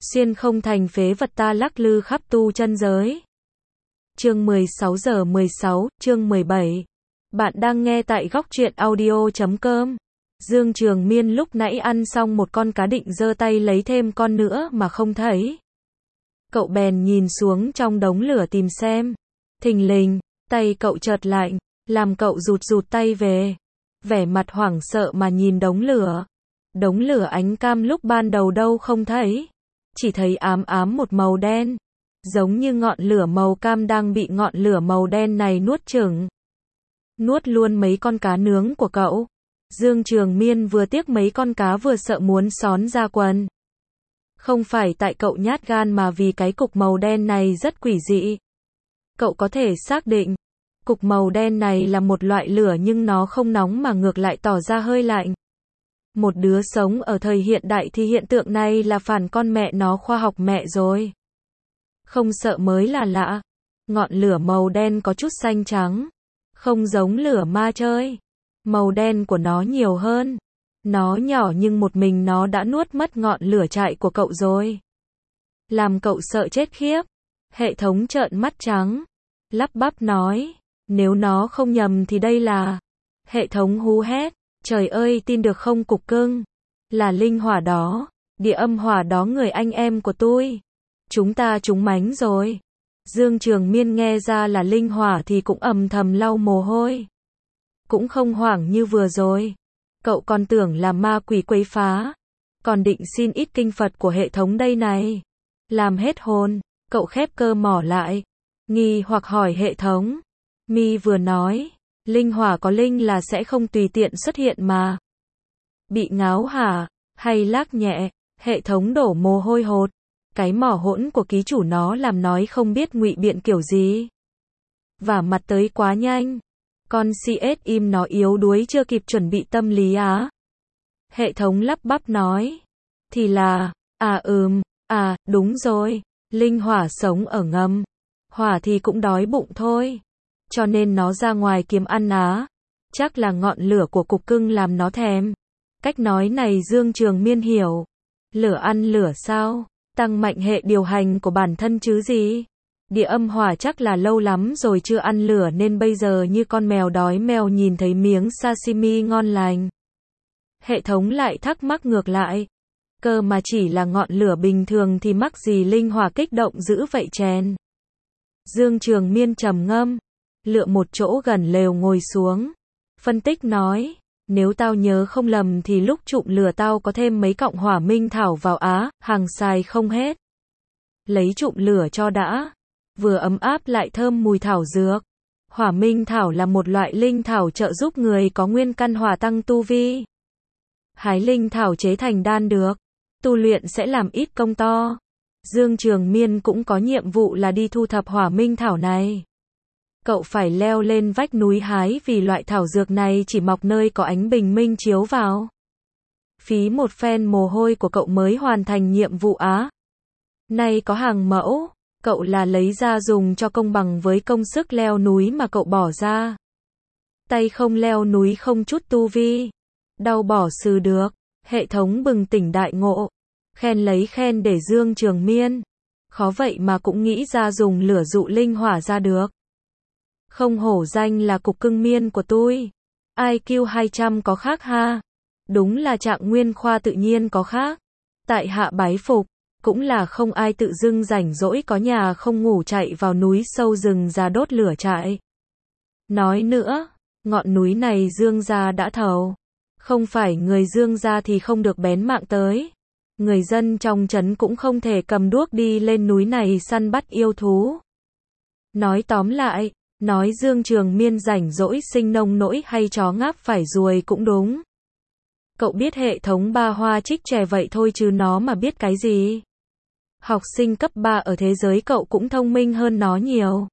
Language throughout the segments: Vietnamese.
xuyên không thành phế vật ta lắc lư khắp tu chân giới. Chương 16:16, chương 17. Bạn đang nghe tại góc truyện audio.com. Dương Trường Miên lúc nãy ăn xong một con cá định giơ tay lấy thêm con nữa mà không thấy. Cậu bèn nhìn xuống trong đống lửa tìm xem. Thình lình, tay cậu chợt lạnh, làm cậu rụt tay về. Vẻ mặt hoảng sợ mà nhìn đống lửa. Đống lửa ánh cam lúc ban đầu đâu không thấy. Chỉ thấy ám ám một màu đen. Giống như ngọn lửa màu cam đang bị ngọn lửa màu đen này nuốt chửng. Nuốt luôn mấy con cá nướng của cậu. Dương Trường Miên vừa tiếc mấy con cá vừa sợ muốn xón ra quần. Không phải tại cậu nhát gan mà vì cái cục màu đen này rất quỷ dị. Cậu có thể xác định, cục màu đen này là một loại lửa nhưng nó không nóng mà ngược lại tỏ ra hơi lạnh. Một đứa sống ở thời hiện đại thì hiện tượng này là phản con mẹ nó khoa học mẹ rồi. Không sợ mới là lạ. Ngọn lửa màu đen có chút xanh trắng. Không giống lửa ma chơi. Màu đen của nó nhiều hơn. Nó nhỏ nhưng một mình nó đã nuốt mất ngọn lửa trại của cậu rồi. Làm cậu sợ chết khiếp. Hệ thống trợn mắt trắng. Lắp bắp nói. Nếu nó không nhầm thì đây là... Hệ thống hú hét. Trời ơi tin được không cục cưng. Là linh hỏa đó. Địa âm hỏa đó người anh em của tôi. Chúng ta trúng mánh rồi. Dương Trường Miên nghe ra là linh hỏa thì cũng âm thầm lau mồ hôi. Cũng không hoảng như vừa rồi. Cậu còn tưởng là ma quỷ quấy phá. Còn định xin ít kinh Phật của hệ thống đây này. Làm hết hồn. Cậu khép cơ mỏ lại. Nghi hoặc hỏi hệ thống. Mi vừa nói. Linh hỏa có linh là sẽ không tùy tiện xuất hiện mà. Bị ngáo hả? Hay lác nhẹ? Hệ thống đổ mồ hôi hột. Cái mỏ hỗn của ký chủ nó làm nói không biết ngụy biện kiểu gì. Và mặt tới quá nhanh. Con CS im nó yếu đuối chưa kịp chuẩn bị tâm lý á. Hệ thống lắp bắp nói. Thì là, đúng rồi. Linh hỏa sống ở ngầm. Hỏa thì cũng đói bụng thôi. Cho nên nó ra ngoài kiếm ăn á. Chắc là ngọn lửa của cục cưng làm nó thèm. Cách nói này Dương Trường Miên hiểu. Lửa ăn lửa sao? Tăng mạnh hệ điều hành của bản thân chứ gì. Địa âm hỏa chắc là lâu lắm rồi chưa ăn lửa nên bây giờ như con mèo đói mèo nhìn thấy miếng sashimi ngon lành. Hệ thống lại thắc mắc ngược lại. Cơ mà chỉ là ngọn lửa bình thường thì mắc gì linh hỏa kích động dữ vậy chèn. Dương Trường Miên trầm ngâm. Lựa một chỗ gần lều ngồi xuống. Phân tích nói. Nếu tao nhớ không lầm thì lúc trụm lửa tao có thêm mấy cọng hỏa minh thảo vào á, hàng xài không hết. Lấy trụm lửa cho đã. Vừa ấm áp lại thơm mùi thảo dược. Hỏa minh thảo là một loại linh thảo trợ giúp người có nguyên căn hỏa tăng tu vi. Hái linh thảo chế thành đan được. Tu luyện sẽ làm ít công to. Dương Trường Miên cũng có nhiệm vụ là đi thu thập hỏa minh thảo này. Cậu phải leo lên vách núi hái vì loại thảo dược này chỉ mọc nơi có ánh bình minh chiếu vào. Phí một phen mồ hôi của cậu mới hoàn thành nhiệm vụ á. Nay có hàng mẫu, cậu là lấy ra dùng cho công bằng với công sức leo núi mà cậu bỏ ra. Tay không leo núi không chút tu vi. Đau bỏ xử được. Hệ thống bừng tỉnh đại ngộ. Khen lấy khen để Dương Trường Miên. Khó vậy mà cũng nghĩ ra dùng lửa dụ linh hỏa ra được. Không hổ danh là cục cưng miên của tôi. IQ 200 có khác ha. Đúng là trạng nguyên khoa tự nhiên có khác. Tại hạ bái phục. Cũng là không ai tự dưng rảnh rỗi có nhà không ngủ chạy vào núi sâu rừng ra đốt lửa trại. Nói nữa, ngọn núi này Dương gia đã thầu. Không phải người Dương gia thì không được bén mạng tới. Người dân trong trấn cũng không thể cầm đuốc đi lên núi này săn bắt yêu thú. Nói tóm lại, nói Dương Trường Miên rảnh rỗi sinh nông nỗi hay chó ngáp phải ruồi cũng đúng. Cậu biết hệ thống ba hoa trích trẻ vậy thôi chứ nó mà biết cái gì. Học sinh cấp 3 ở thế giới cậu cũng thông minh hơn nó nhiều.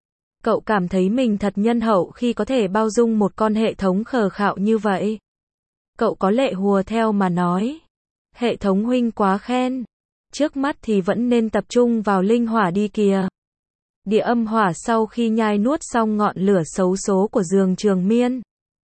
Cậu cảm thấy mình thật nhân hậu khi có thể bao dung một con hệ thống khờ khạo như vậy. Cậu có lệ hùa theo mà nói. Hệ thống huynh quá khen. Trước mắt thì vẫn nên tập trung vào linh hỏa đi kìa. Địa âm hỏa sau khi nhai nuốt xong ngọn lửa xấu số của Dương Trường Miên.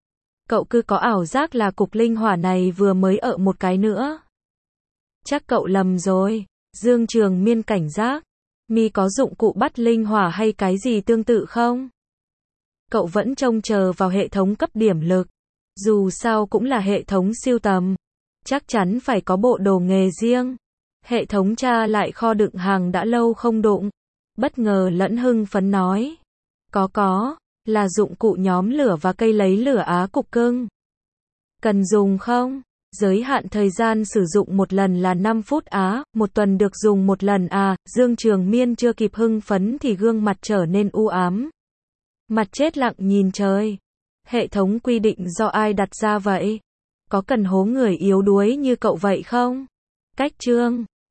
Cậu cứ có ảo giác là cục linh hỏa này vừa mới ở một cái nữa. Chắc cậu lầm rồi. Dương Trường Miên cảnh giác. Mi có dụng cụ bắt linh hỏa hay cái gì tương tự không? Cậu vẫn trông chờ vào hệ thống cấp điểm lực. Dù sao cũng là hệ thống siêu tầm. Chắc chắn phải có bộ đồ nghề riêng. Hệ thống tra lại kho đựng hàng đã lâu không đụng. Bất ngờ lẫn hưng phấn nói. Có, là dụng cụ nhóm lửa và cây lấy lửa á cục cưng. Cần dùng không? Giới hạn thời gian sử dụng một lần là 5 phút á, một tuần được dùng một lần à, Dương Trường Miên chưa kịp hưng phấn thì gương mặt trở nên u ám. Mặt chết lặng nhìn trời. Hệ thống quy định do ai đặt ra vậy? Có cần hố người yếu đuối như cậu vậy không? Cách chương